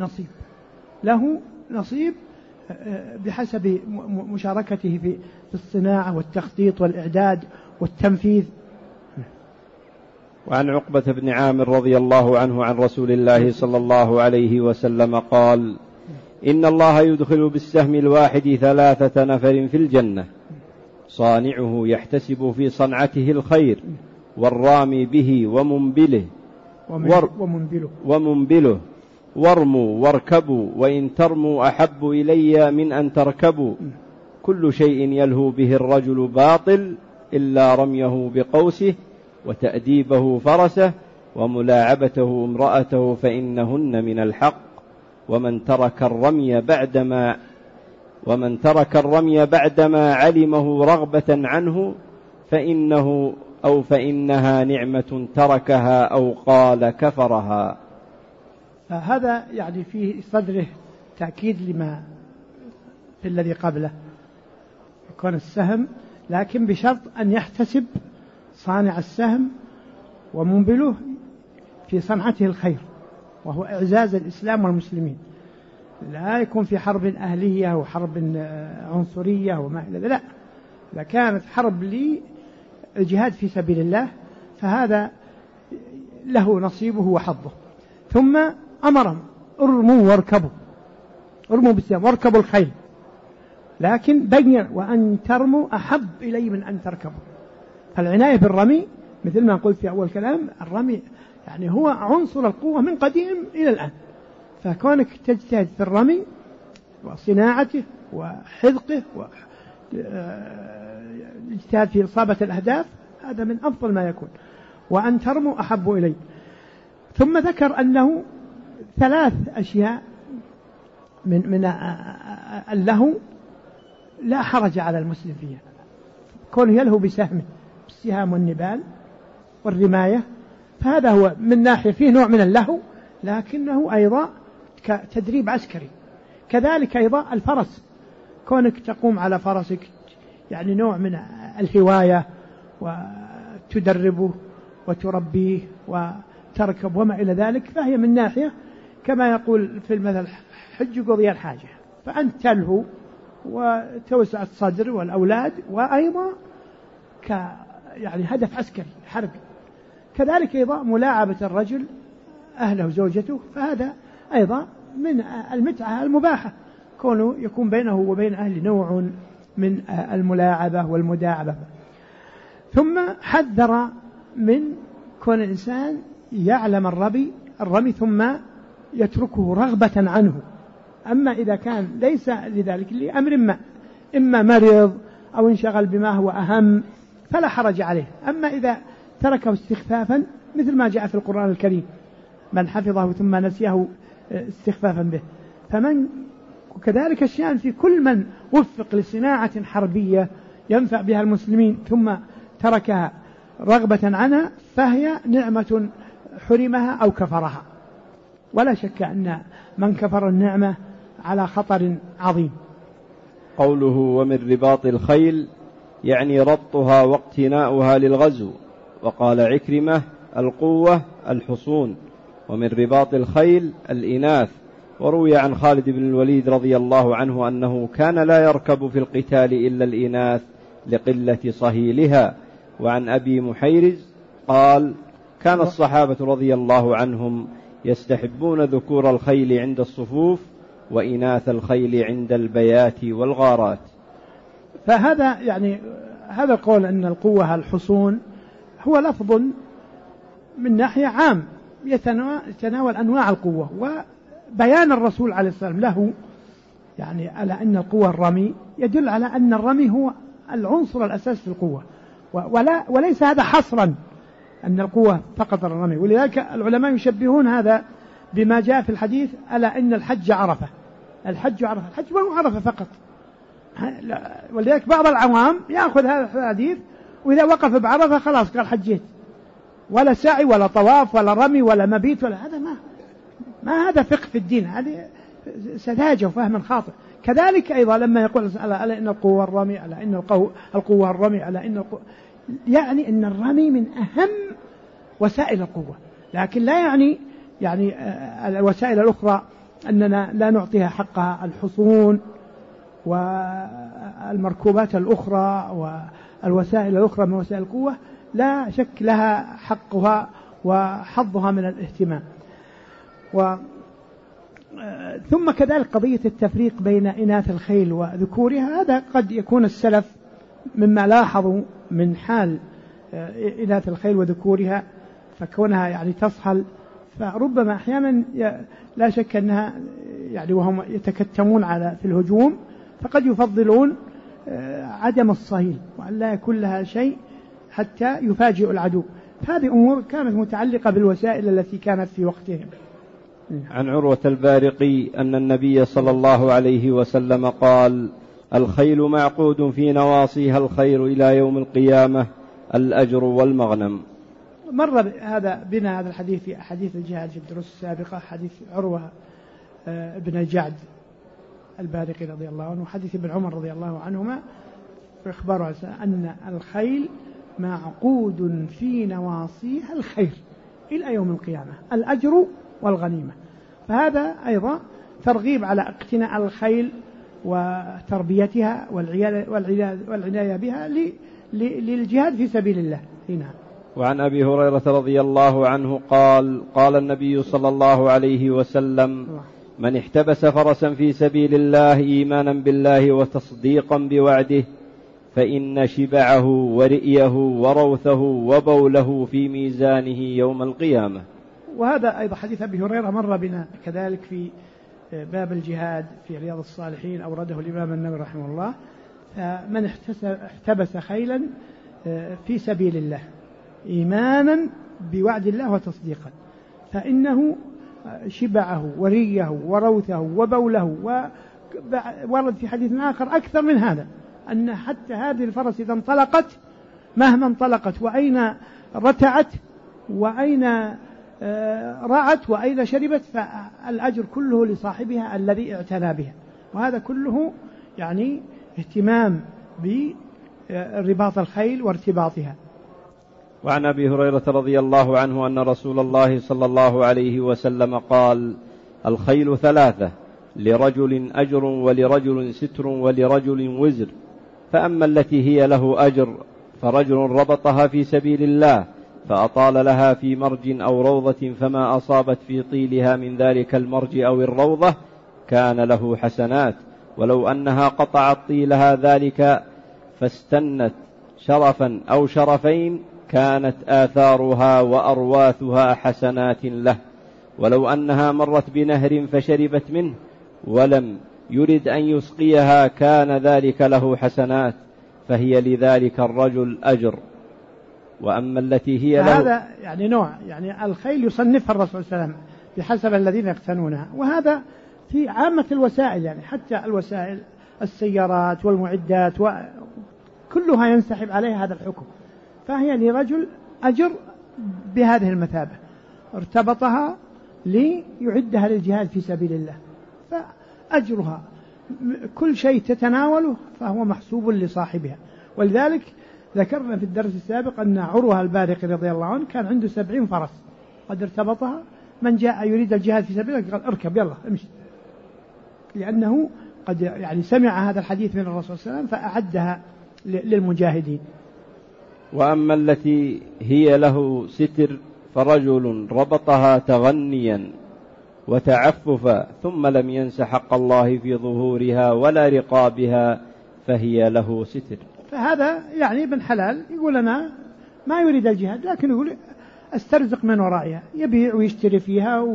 نصيب بحسب مشاركته في الصناعة والتخطيط والإعداد والتنفيذ. وعن عقبة بن عامر رضي الله عنه عن رسول الله صلى الله عليه وسلم قال: إن الله يدخل بالسهم الواحد 3 نفر في الجنة: صانعه يحتسب في صنعته الخير، والرامي به ومنبله وارموا واركبوا وإن ترموا أحب إلي من أن تركبوا، كل شيء يلهو به الرجل باطل إلا رميه بقوسه وتأديبه فرسه وملاعبته امرأته فإنهن من الحق، ومن ترك الرمي بعدما علمه رغبة عنه فإنها نعمة تركها أو قال كفرها. هذا يعني في صدره تأكيد لما في الذي قبله، يكون السهم لكن بشرط أن يحتسب صانع السهم ومنبله في صنعته الخير، وهو إعزاز الإسلام والمسلمين، لا يكون في حرب أهلية وحرب عنصرية وما إلى ذلك، لا، إذا كانت حرب للجهاد في سبيل الله فهذا له نصيبه وحظه. ثم أمرهم ارموا واركبوا، ارموا بالسهم واركبوا الخيل، لكن بين وأن ترموا أحب إلي من أن تركبوا. فالعناية بالرمي مثل ما قلت في أول كلام، الرمي يعني هو عنصر القوة من قديم إلى الآن، فكونك تجتهد في الرمي وصناعته وحذقه واجتهاد في إصابة الأهداف، هذا من أفضل ما يكون. وأن ترموا أحب إلي. ثم ذكر أنه 3 أشياء من اللهو لا حرج على المسلم فيها، كونه يلهو بسهمه بالسهام والنبال والرماية، فهذا هو من ناحية فيه نوع من اللهو، لكنه أيضا كتدريب عسكري. كذلك أيضا الفرس، كونك تقوم على فرسك يعني نوع من الهواية وتدربه وتربيه وتركب وما إلى ذلك، فهي من ناحية كما يقول في المثل حج قضي الحاجة، فأنت تلهو وتوسع الصدر والأولاد، وأيضا يعني هدف عسكري حربي. كذلك أيضا ملاعبة الرجل أهله وزوجته، فهذا أيضا من المتعة المباحة، كونه يكون بينه وبين أهل نوع من الملاعبة والمداعبة. ثم حذر من كون الإنسان يعلم الرمي ثم يتركه رغبة عنه، أما إذا كان ليس لذلك لأمر ما، إما مرض أو انشغل بما هو أهم، فلا حرج عليه. أما إذا تركه استخفافا مثل ما جاء في القرآن الكريم، من حفظه ثم نسيه استخفافا به، وكذلك الشأن في كل من وفق لصناعة حربية ينفع بها المسلمين ثم تركها رغبة عنها، فهي نعمة حرمها أو كفرها، ولا شك أن من كفر النعمة على خطر عظيم. قوله ومن رباط الخيل يعني ربطها واقتناؤها للغزو، وقال عكرمة القوة الحصون، ومن رباط الخيل الإناث. وروي عن خالد بن الوليد رضي الله عنه أنه كان لا يركب في القتال إلا الإناث لقلة صهيلها. وعن أبي محيرز قال كان الصحابة رضي الله عنهم يستحبون ذكور الخيل عند الصفوف وإناث الخيل عند البيات والغارات. فهذا يعني هذا القول أن القوة الحصون هو لفظ من ناحية عام يتناول أنواع القوة، وبيان الرسول عليه الصلاة والسلام له يعني على أن القوة الرمي يدل على أن الرمي هو العنصر الأساس في القوة، وليس هذا حصرا أن القوة فقط الرمي. ولذلك العلماء يشبهون هذا بما جاء في الحديث ألا إن الحج عرفة. الحج عرفة، الحج ما هو عرفة فقط. ولذلك بعض العوام يأخذ هذا الحديث وإذا وقف بعرفة خلاص قال حجيت، ولا سعي ولا طواف ولا رمي ولا مبيت ولا هذا، ما هذا فقه في الدين، هذه سذاجة وفهم خاطئ. كذلك أيضا لما يقول ألا إن القوة الرمي، ألا إن القوة الرمي، ألا إن القوة، يعني أن الرمي من أهم وسائل القوة، لكن لا يعني الوسائل الأخرى أننا لا نعطيها حقها، الحصون والمركوبات الأخرى والوسائل الأخرى من وسائل القوة لا شك لها حقها وحظها من الاهتمام. ثم كذلك قضية التفريق بين إناث الخيل وذكورها، هذا قد يكون السلف مما لاحظوا من حال إناث الخيل وذكورها فكونها يعني تصهل، فربما أحيانا لا شك أنها يعني وهم يتكتمون في الهجوم فقد يفضلون عدم الصهيل وأن لا يكون لها شيء حتى يفاجئ العدو. هذه أمور كانت متعلقة بالوسائل التي كانت في وقتهم. عن عروة البارقي أن النبي صلى الله عليه وسلم قال: الخيل معقود في نواصيها الخير إلى يوم القيامة، الأجر والمغنم. مر بنا هذا الحديث في أحاديث الجهاد في الدروس السابقة، حديث عروة بن جعد البارقي رضي الله عنه وحديث ابن عمر رضي الله عنهما في إخبار أن الخيل معقود في نواصيها الخير إلى يوم القيامة، الأجر والغنيمة. فهذا أيضا ترغيب على اقتناء الخيل وتربيتها والعناية بها للجهاد في سبيل الله. هنا. وعن أبي هريرة رضي الله عنه قال: قال النبي صلى الله عليه وسلم: من احتبس فرسا في سبيل الله إيمانا بالله وتصديقا بوعده فإن شبعه ورئيه وروثه وبوله في ميزانه يوم القيامة. وهذا أيضا حديث أبي هريرة مر بنا كذلك في باب الجهاد في رياض الصالحين، أورده الإمام النووي رحمه الله. من احتبس خيلا في سبيل الله إيمانا بوعد الله وتصديقا فإنه شبعه وريه وروثه وبوله. ورد في حديث آخر أكثر من هذا أن حتى هذه الفرس إذا انطلقت مهما انطلقت وأين رتعت وأين رعت وأين شربت فالأجر كله لصاحبها الذي اعتنى بها. وهذا كله يعني اهتمام برباط الخيل وارتباطها. وعن أبي هريرة رضي الله عنه أن رسول الله صلى الله عليه وسلم قال: الخيل ثلاثة، لرجل أجر ولرجل ستر ولرجل وزر، فأما التي هي له أجر فرجل ربطها في سبيل الله فأطال لها في مرج أو روضة فما أصابت في طيلها من ذلك المرج أو الروضة كان له حسنات، ولو أنها قطعت طيلها ذلك فاستنت شرفا أو شرفين كانت آثارها وأرواثها حسنات له، ولو أنها مرت بنهر فشربت منه ولم يرد أن يسقيها كان ذلك له حسنات، فهي لذلك الرجل أجر. وأما التي هي له، هذا يعني نوع، يعني الخيل يصنفها الرسول صلى الله عليه وسلم بحسب الذين يقتنونها، وهذا في عامة الوسائل، يعني حتى الوسائل السيارات والمعدات وكلها ينسحب عليها هذا الحكم. فهي لرجل أجر بهذه المثابة ارتبطها ليعدها للجهاد في سبيل الله، فأجرها كل شيء تتناوله فهو محسوب لصاحبها. ولذلك ذكرنا في الدرس السابق أن عروة البارقي رضي الله عنه كان عنده 70 فرس قد ارتبطها، من جاء يريد الجهاد في سبيل الله قال اركب يلا امشي، لأنه قد يعني سمع هذا الحديث من الرسول صلى الله عليه وسلم فأعدها للمجاهدين. وأما التي هي له ستر فرجل ربطها تغنيا وتعففا ثم لم ينس حق الله في ظهورها ولا رقابها فهي له ستر. فهذا يعني ابن حلال يقول أنا ما يريد الجهاد لكن يقول استرزق من ورائها، يبيع ويشتري فيها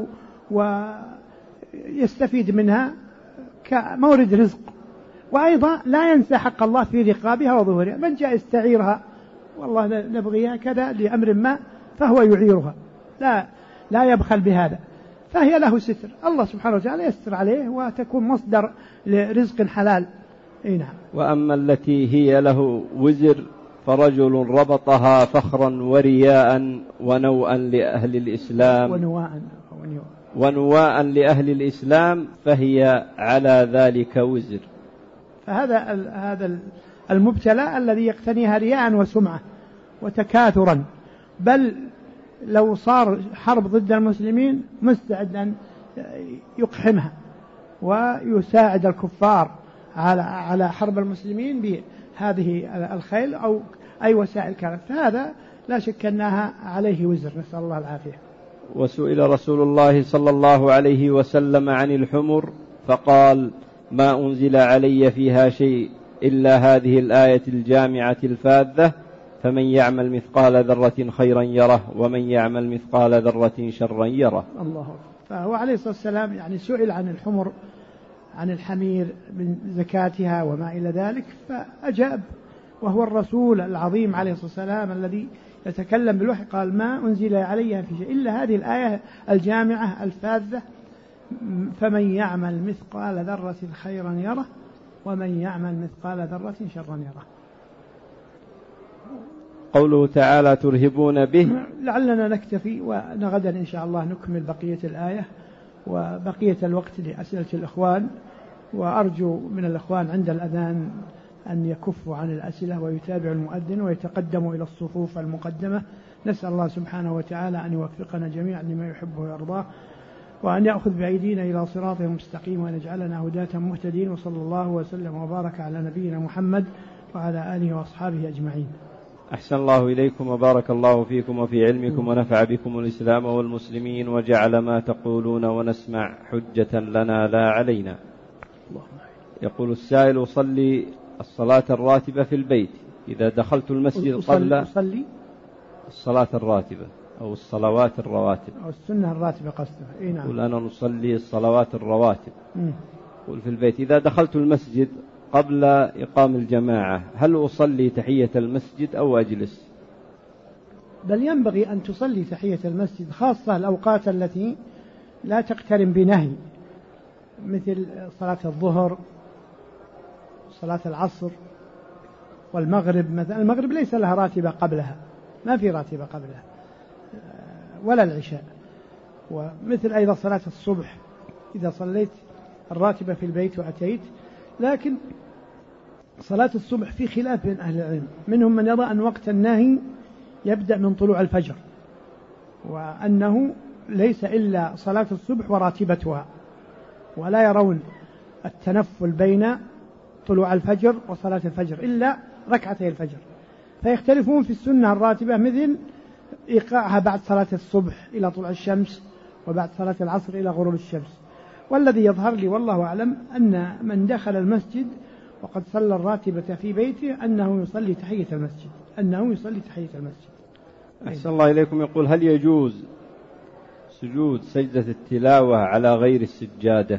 ويستفيد منها كمورد رزق، وأيضا لا ينسى حق الله في رقابها وظهورها. من جاء يستعيرها والله نبغيها كذا لأمر ما فهو يعيرها، لا يبخل بهذا، فهي له ستر، الله سبحانه وتعالى يستر عليه وتكون مصدر لرزق حلال. نعم. وأما التي هي له وزر فرجل ربطها فخرا ورياء ونوءا لأهل الإسلام ونواء لأهل الإسلام فهي على ذلك وزر. فهذا المبتلى الذي يقتنيها رياء وسمعة وتكاثرا، بل لو صار حرب ضد المسلمين مستعد أن يقحمها ويساعد الكفار على حرب المسلمين بهذه الخيل أو أي وسائل كانت، فهذا لا شك أنها عليه وزر، نسأل الله العافية. وسئل رسول الله صلى الله عليه وسلم عن الحمر فقال: ما أنزل علي فيها شيء إلا هذه الآية الجامعة الفاذة فمن يعمل مثقال ذرة خيرا يره ومن يعمل مثقال ذرة شرا يره. الله أكبر. فهو عليه الصلاة والسلام يعني سئل عن الحمر عن الحمير من زكاتها وما إلى ذلك فأجاب، وهو الرسول العظيم عليه الصلاة والسلام الذي يتكلم بالوحي قال ما أنزل علي في شيء إلا هذه الآية الجامعة الفاذة فمن يعمل مثقال ذرة خيرا يره ومن يعمل مثقال ذرة شرا يره. قوله تعالى ترهبون به. لعلنا نكتفي ونغدا إن شاء الله نكمل بقية الآية وبقية الوقت لأسئلة الإخوان، وأرجو من الإخوان عند الأذان أن يكفوا عن الأسئلة ويتابعوا المؤذن ويتقدموا إلى الصفوف المقدمة. نسأل الله سبحانه وتعالى أن يوفقنا جميعا لما يحبه ويرضاه، وأن يأخذ بأيدينا إلى صراطه المستقيم وأن يجعلنا هداة مهتدين، وصلى الله وسلم وبارك على نبينا محمد وعلى آله وأصحابه أجمعين. أحسن الله إليكم وبارك الله فيكم وفي علمكم ونفع بكم الإسلام والمسلمين وجعل ما تقولون ونسمع حجة لنا لا علينا. يقول السائل أصلي الصلاة الراتبة في البيت إذا دخلت المسجد قبل أصلي الصلاة الراتبة أو الصلوات الرواتب أو السنة الراتبة قصدها. نعم. يقول أنا نصلي الصلوات الرواتب يقول في البيت إذا دخلت المسجد قبل إقام الجماعة هل أصلي تحية المسجد أو أجلس؟ بل ينبغي أن تصلي تحية المسجد، خاصة الأوقات التي لا تقترن بنهي مثل صلاة الظهر صلاة العصر والمغرب مثلا. المغرب ليس لها راتبة قبلها، ما في راتبة قبلها، ولا العشاء. ومثل أيضا صلاة الصبح إذا صليت الراتبة في البيت وأتيت. لكن صلاة الصبح في خلاف بين أهل العلم، منهم من يرى أن وقت النهي يبدأ من طلوع الفجر، وأنه ليس إلا صلاة الصبح وراتبتها، ولا يرون التنفل بين طلوع الفجر وصلاة الفجر إلا ركعتي الفجر، فيختلفون في السنة الراتبة مثل إيقاعها بعد صلاة الصبح إلى طلوع الشمس وبعد صلاة العصر إلى غروب الشمس. والذي يظهر لي والله أعلم أن من دخل المسجد وقد صلى الراتبة في بيته أنه يصلي تحية المسجد. أحسن الله إليكم. يقول هل يجوز سجود سجدة التلاوة على غير السجادة؟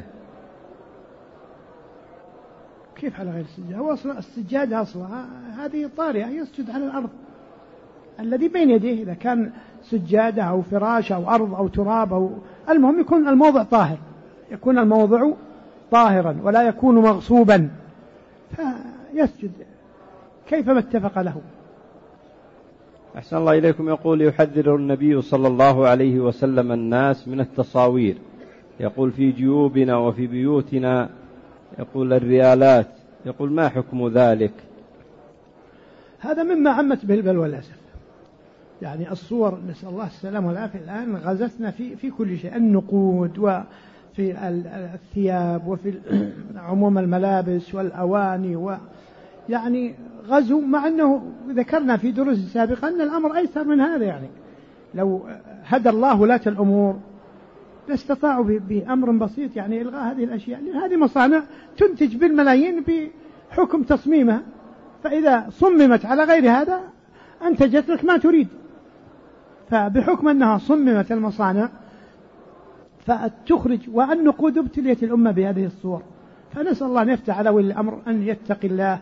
كيف على غير السجادة؟ هو السجادة أصلها هذه طارئة يسجد على الأرض الذي بين يديه، إذا كان سجادة أو فراش أو أرض أو تراب أو المهم يكون الموضع طاهر، يكون الموضع طاهرا ولا يكون مغصوبا فيسجد كيفما اتفق له. أحسن الله إليكم. يقول يحذر النبي صلى الله عليه وسلم الناس من التصاوير، يقول في جيوبنا وفي بيوتنا يقول الريالات، يقول ما حكم ذلك؟ هذا مما عمت به البلوى للأسف. يعني الصور نسأل الله السلامة والعافية الآن غزتنا في كل شيء، النقود وفي الثياب وفي عموم الملابس والأواني يعني غزو، مع أنه ذكرنا في دروس سابقة أن الأمر أيسر من هذا. يعني لو هدى الله ولاة الأمور لاستطاعوا بأمر بسيط يعني إلغاء هذه الأشياء، لأن هذه مصانع تنتج بالملايين بحكم تصميمها، فإذا صممت على غير هذا أنتجت لك ما تريد. فبحكم أنها صممت المصانع فتخرج، والنقود ابتليت الأمة بهذه الصور. فنسأل الله أن يفتح على ولي الأمر أن يتقي الله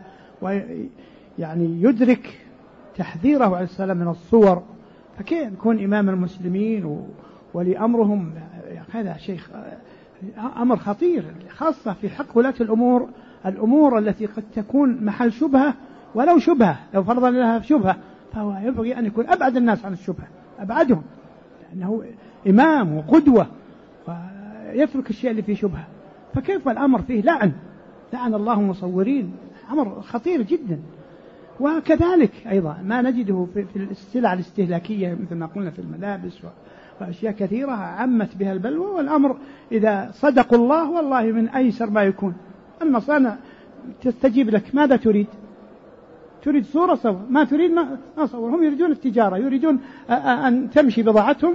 ويعني يدرك تحذيره عليه السلام من الصور، فكيف يكون إمام المسلمين ولي أمرهم؟ هذا شيء أمر خطير، خاصة في حق ولاة الأمور التي قد تكون محل شبهة، ولو شبهة لو فرضا لها شبهة فهو ينبغي أن يكون أبعد الناس عن الشبهة، أبعدهم، لأنه إمام وقدوة ويترك الشيء اللي فيه شبهة. فكيف الأمر فيه لعن الله المصورين، أمر خطير جدا. وكذلك أيضا ما نجده في السلع الاستهلاكية مثل ما قلنا في الملابس وأشياء كثيرة عمت بها البلوى. والأمر إذا صدقوا الله والله من أيسر ما يكون. المصانع تستجيب لك، ماذا تريد صورة صور، ما تريد ما صور. هم يريدون التجارة، يريدون أن تمشي بضاعتهم.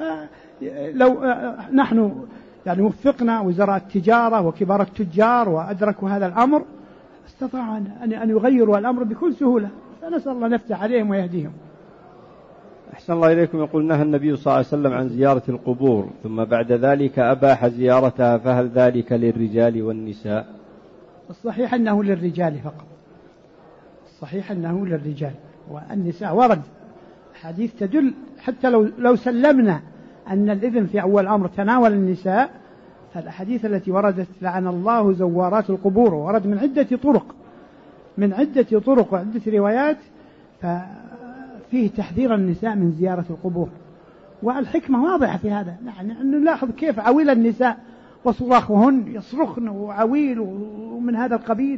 فلو نحن يعني وفقنا وزراء التجارة وكبار التجار وأدركوا هذا الأمر استطاعوا أن يغيروا الأمر بكل سهولة، فنسأل الله نفتح عليهم ويهديهم. أحسن الله إليكم. يقول نهى النبي صلى الله عليه وسلم عن زيارة القبور ثم بعد ذلك أباح زيارتها، فهل ذلك للرجال والنساء؟ الصحيح أنه للرجال فقط، الصحيح أنه للرجال، والنساء ورد حديث تدل حتى لو سلمنا أن الإذن في أول أمر تناول النساء، فالأحاديث التي وردت لعن الله زوارات القبور ورد من عدة طرق وعدة روايات، ففيه تحذير النساء من زيارة القبور، والحكمة واضحة في هذا. يعني أن نلاحظ كيف عويل النساء وصراخهن، يصرخن وعويل ومن هذا القبيل،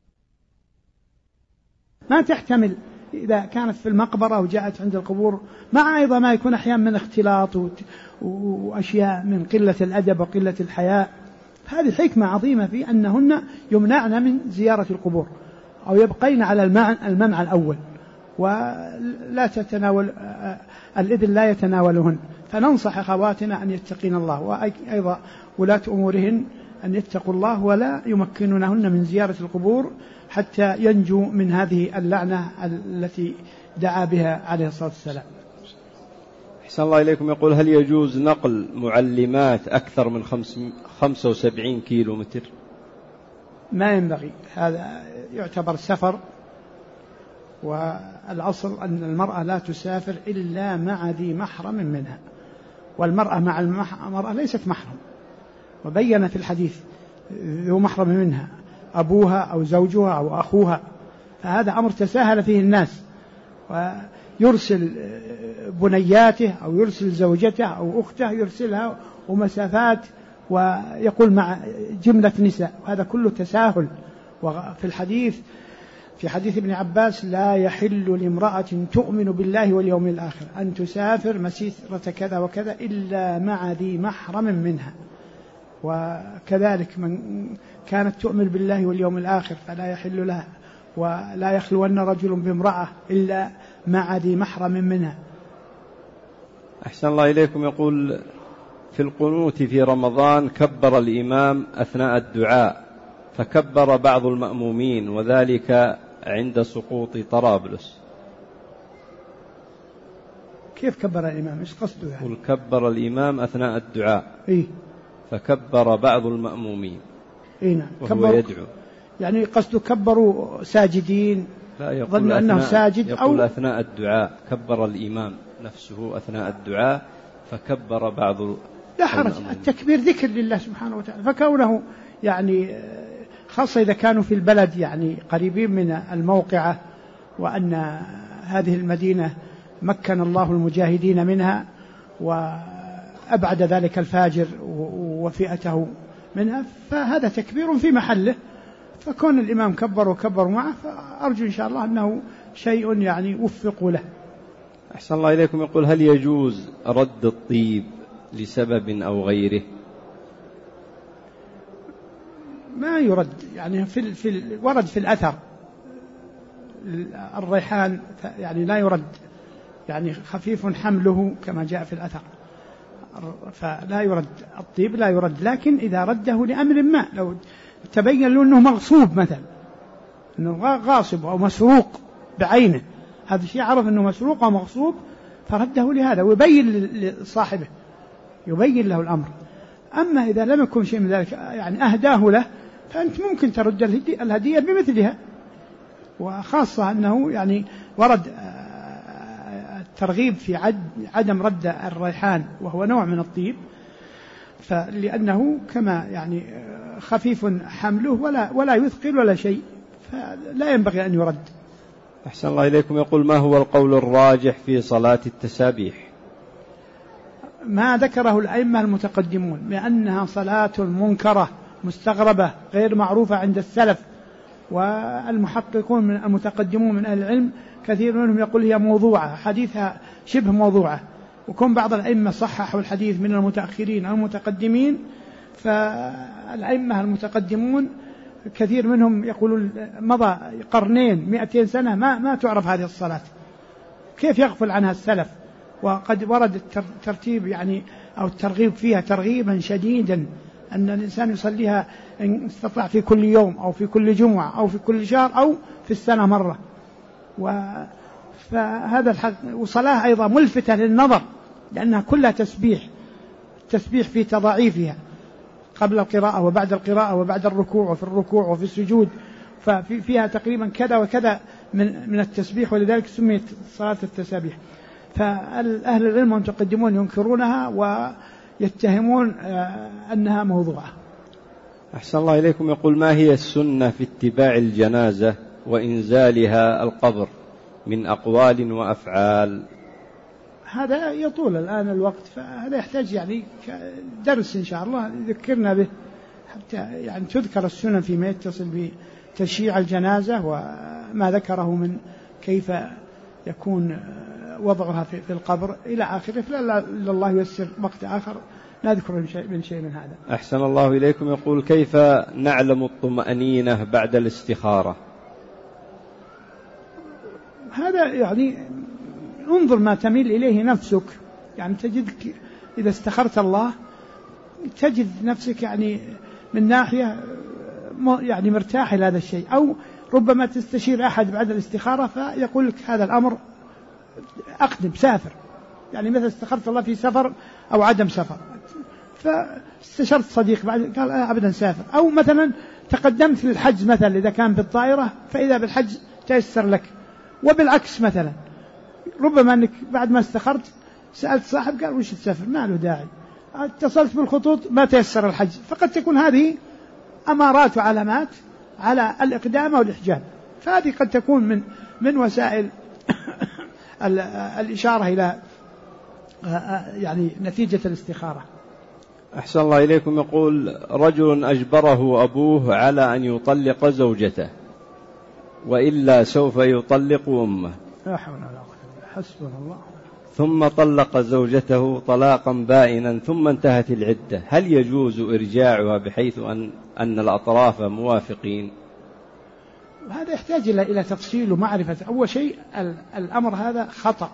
ما تحتمل إذا كانت في المقبرة وجاءت عند القبور، مع أيضا ما يكون أحيانا من اختلاط وأشياء من قلة الأدب وقلة الحياء. هذه حكمة عظيمة في أنهن يمنعن من زيارة القبور أو يبقين على المنع الأول، ولا تتناول الإذن لا يتناولهن. فننصح أخواتنا أن يتقين الله، وأيضا ولاة أمورهن أن يتقوا الله ولا يمكنونهن من زيارة القبور حتى ينجوا من هذه اللعنة التي دعا بها عليه الصلاة والسلام. أحسن الله إليكم. يقول هل يجوز نقل معلمات أكثر من 75 كيلو متر؟ ما ينبغي، هذا يعتبر سفر، والأصل أن المرأة لا تسافر إلا مع ذي محرم منها، والمرأة مع المرأة ليست محرم، وبين في الحديث ذو محرم منها أبوها أو زوجها أو أخوها، فهذا أمر تساهل فيه الناس، ويرسل بنياته أو يرسل زوجته أو أخته يرسلها ومسافات، ويقول مع جملة نساء، وهذا كله تساهل. وفي الحديث في حديث ابن عباس لا يحل لامرأة تؤمن بالله واليوم الآخر أن تسافر مسيرة كذا وكذا إلا مع ذي محرم منها، وكذلك من كانت تؤمن بالله واليوم الآخر فلا يحل لها، ولا يخلون رجل بامرأة إلا مع ذي محرم منها. أحسن الله إليكم. يقول في القنوت في رمضان كبر الإمام أثناء الدعاء فكبر بعض المأمومين، وذلك عند سقوط طرابلس. كيف كبر الإمام؟ إيش قصده يعني؟ يقول كبر الإمام أثناء الدعاء فكبر بعض المأمومين نعم. وهو يدعو، يعني قصده كبروا ساجدين، ظن أنه ساجد، يقول أو أثناء الدعاء كبر الإمام نفسه أثناء الدعاء فكبر بعض. لا حرج، التكبير ذكر لله سبحانه وتعالى، فكونه يعني خاصة إذا كانوا في البلد يعني قريبين من الموقعة، وأن هذه المدينة مكن الله المجاهدين منها وأبعد ذلك الفاجر وفئته منها، فهذا تكبير في محله، فكون الإمام كبر وكبر معه، فأرجو إن شاء الله أنه شيء يعني وفق له. أحسن الله إليكم. يقول هل يجوز رد الطيب لسبب أو غيره؟ ما يرد، يعني ورد في الأثر الريحان يعني لا يرد، يعني خفيف حمله كما جاء في الأثر، فلا يرد الطيب، لا يرد. لكن إذا رده لأمر ما، لو تبين له أنه مغصوب مثلا، أنه غاصب أو مسروق بعينه، هذا الشيء عرف أنه مسروق أو مغصوب فرده لهذا، ويبين لصاحبه، يبين له الأمر. أما إذا لم يكن شيء من ذلك يعني أهداه له، فأنت ممكن ترد الهدية بمثلها، وخاصة أنه يعني ورد الترغيب في عدم رد الريحان وهو نوع من الطيب، فلأنه كما يعني خفيف حمله ولا يثقل ولا شيء، فلا ينبغي أن يرد. أحسن الله إليكم. يقول ما هو القول الراجح في صلاة التسابيح؟ ما ذكره الأئمة المتقدمون بأنها صلاة منكرة مستغربة غير معروفة عند السلف، والمحققون من المتقدمون من أهل العلم كثير منهم يقول هي موضوعة، حديثها شبه موضوعة، وكون بعض الأئمة صححوا الحديث من المتأخرين أو المتقدمين، فالأئمة المتقدمون كثير منهم يقولون مضى قرنين 200 سنة ما تعرف هذه الصلاة، كيف يغفل عنها السلف؟ وقد ورد الترتيب يعني أو الترغيب فيها ترغيبا شديدا، أن الإنسان يصليها إن استطاع في كل يوم أو في كل جمعة أو في كل شهر أو في السنة مرة. فهذا الحق. وصلاة أيضا ملفتة للنظر لأنها كلها تسبيح في تضاعيفها قبل القراءة وبعد القراءة وبعد الركوع وفي الركوع وفي السجود، ففيها تقريبا كذا وكذا من التسبيح، ولذلك سميت صلاة التسابيح. فأهل العلم المتقدمون ينكرونها ويتهمون أنها موضوعة. أحسن الله إليكم. يقول: ما هي السنة في اتباع الجنازة وإنزالها القبر من أقوال وأفعال؟ هذا يطول الآن الوقت، فهذا يحتاج يعني درس إن شاء الله يذكرنا به، حتى يعني تذكر السنن فيما يتصل بتشييع الجنازة وما ذكره من كيف يكون وضعها في القبر إلى آخره. فلا الله ييسر وقت آخر نذكر من شيء من هذا. أحسن الله إليكم. يقول: كيف نعلم الطمأنينة بعد الاستخارة؟ هذا يعني انظر ما تميل إليه نفسك، يعني تجدك إذا استخرت الله تجد نفسك يعني من ناحية يعني مرتاح إلى هذا الشيء، أو ربما تستشير أحد بعد الاستخارة فيقول لك هذا الأمر أقدم سافر، يعني مثلا استخرت الله في سفر أو عدم سفر فاستشرت صديق بعد قال أبدا سافر، أو مثلا تقدمت للحج مثلا إذا كان بالطائرة فإذا بالحج تيسر لك، وبالعكس مثلا ربما أنك بعد ما استخرت سألت صاحب قال وش تسافر ما له داعي، اتصلت بالخطوط ما تيسر الحج، فقد تكون هذه أمارات وعلامات على الإقدام والإحجام، فهذه قد تكون من وسائل الإشارة إلى يعني نتيجة الاستخارة. أحسن الله إليكم. يقول: رجل أجبره أبوه على أن يطلق زوجته وإلا سوف يطلق أمه، لا حول ولا قوة إلا بالله، حسبنا الله، ثم طلق زوجته طلاقا بائنا ثم انتهت العدة، هل يجوز إرجاعها بحيث أن الأطراف موافقين؟ هذا يحتاج إلى تفصيل ومعرفة. أول شيء الأمر هذا خطأ،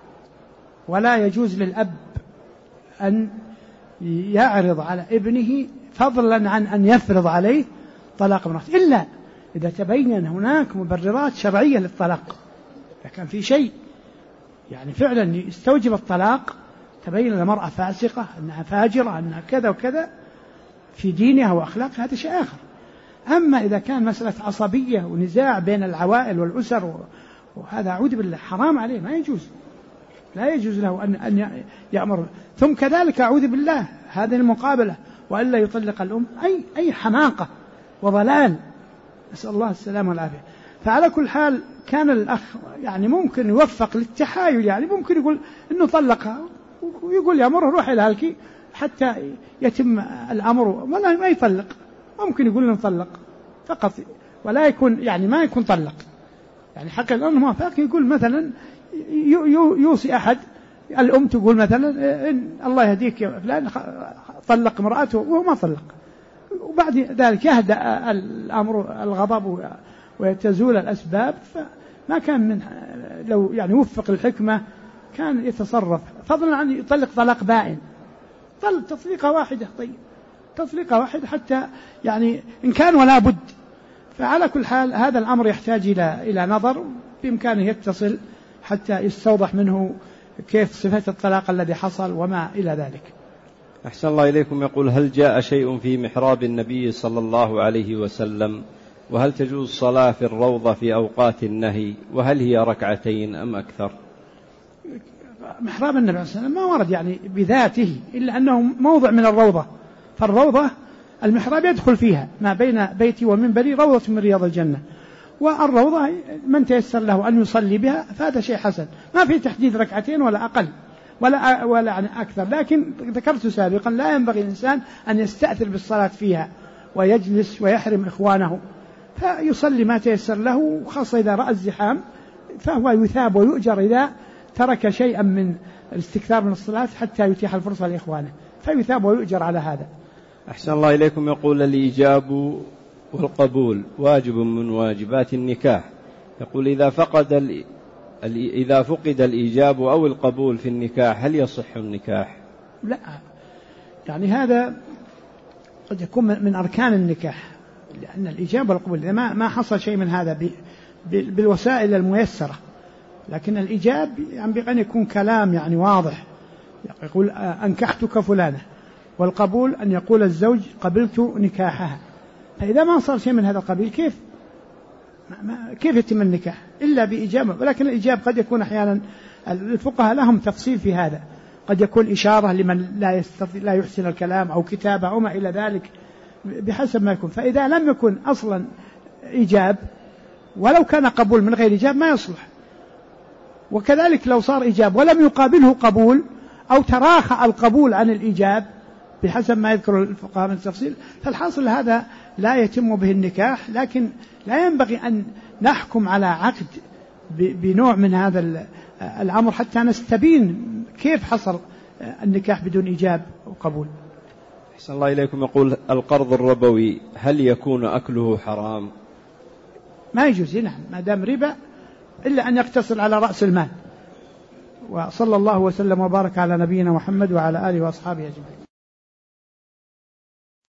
ولا يجوز للأب أن يعرض على ابنه فضلا عن أن يفرض عليه طلاق امرأته، إلا إذا تبين هناك مبررات شرعية للطلاق. إذا كان في شيء يعني فعلا يستوجب الطلاق، تبين المرأة فاسقة، أنها فاجرة، أنها كذا وكذا في دينها وأخلاقها، هذا شيء آخر. أما إذا كان مسألة عصبية ونزاع بين العوائل والأسر وهذا أعوذ بالله حرام عليه، ما يجوز، لا يجوز له أن يأمر. ثم كذلك أعوذ بالله هذه المقابلة وألا يطلق الأم، أي حماقة وضلال، نسأل الله السلامة والعافية. فعلى كل حال كان الأخ يعني ممكن يوفق للتحايل، يعني ممكن يقول إنه طلقها ويقول يا مره روح إلى هلكي حتى يتم الأمر، ولا ما يطلق، ممكن يقول إنه طلق فقط ولا يكون يعني ما يكون طلق، يعني حق الأم موافق. يقول مثلا يوصي أحد، الأم تقول مثلا إن الله يهديك يا فلان طلق امرأته وهو ما طلق، وبعد ذلك يهدأ الأمر الغضب وتزول الأسباب. فما كان من لو يعني وفق الحكمة كان يتصرف، فضلا عن يطلق طلاق بائن، طلق تطليقة واحدة، طيب تطليقة واحدة حتى يعني إن كان ولا بد. فعلى كل حال هذا الأمر يحتاج إلى نظر، بإمكانه يتصل حتى يستوضح منه كيف صفة الطلاق الذي حصل وما إلى ذلك. أحسن الله إليكم. يقول: هل جاء شيء في محراب النبي صلى الله عليه وسلم؟ وهل تجوز صلاة في الروضة في أوقات النهي؟ وهل هي ركعتين أم أكثر؟ محراب النبي صلى الله عليه وسلم ما ورد يعني بذاته، إلا أنه موضع من الروضة، فالروضة المحراب يدخل فيها ما بين بيتي ومنبري روضة من رياض الجنة، والروضة من تيسر له أن يصلي بها فهذا شيء حسن، ما في تحديد ركعتين ولا أقل ولا أكثر. لكن ذكرت سابقا لا ينبغي الإنسان أن يستأثر بالصلاة فيها ويجلس ويحرم إخوانه، فيصلي ما تيسر له، خاصة إذا رأى الزحام فهو يثاب ويؤجر إذا ترك شيئا من الاستكثار من الصلاة حتى يتيح الفرصة لإخوانه، فيثاب ويؤجر على هذا. أحسن الله إليكم. يقول: الإيجاب والقبول واجب من واجبات النكاح. يقول: إذا فقد الإيجاب أو القبول في النكاح هل يصح النكاح؟ لا، يعني هذا قد يكون من أركان النكاح، لأن الإجابة والقبول إذا ما حصل شيء من هذا بالوسائل الميسرة، لكن الإجاب ينبغي أن يكون كلام يعني واضح، يقول أنكحتك فلانة، والقبول أن يقول الزوج قبلت نكاحها. فإذا ما صار شيء من هذا القبيل كيف يتم النكاح إلا بإجابة؟ ولكن الإجابة قد يكون أحيانا الفقهاء لهم تفصيل في هذا، قد يكون إشارة لمن لا يحسن الكلام أو كتابة أو ما إلى ذلك بحسب ما يكون. فإذا لم يكن أصلا إجاب ولو كان قبول من غير إجاب ما يصلح، وكذلك لو صار إجاب ولم يقابله قبول أو تراخى القبول عن الإجاب بحسب ما يذكر الفقهاء من التفصيل، فالحاصل هذا لا يتم به النكاح. لكن لا ينبغي أن نحكم على عقد بنوع من هذا الأمر حتى نستبين كيف حصل النكاح بدون إجاب وقبول. أحسن الله إليكم. يقول القرض الربوي هل يكون أكله حرام؟ ما يجوز، نعم، ما دام ربا إلا أن يقتصر على رأس المال. وصلى الله وسلم وبارك على نبينا محمد وعلى آله وأصحابه أجمعين.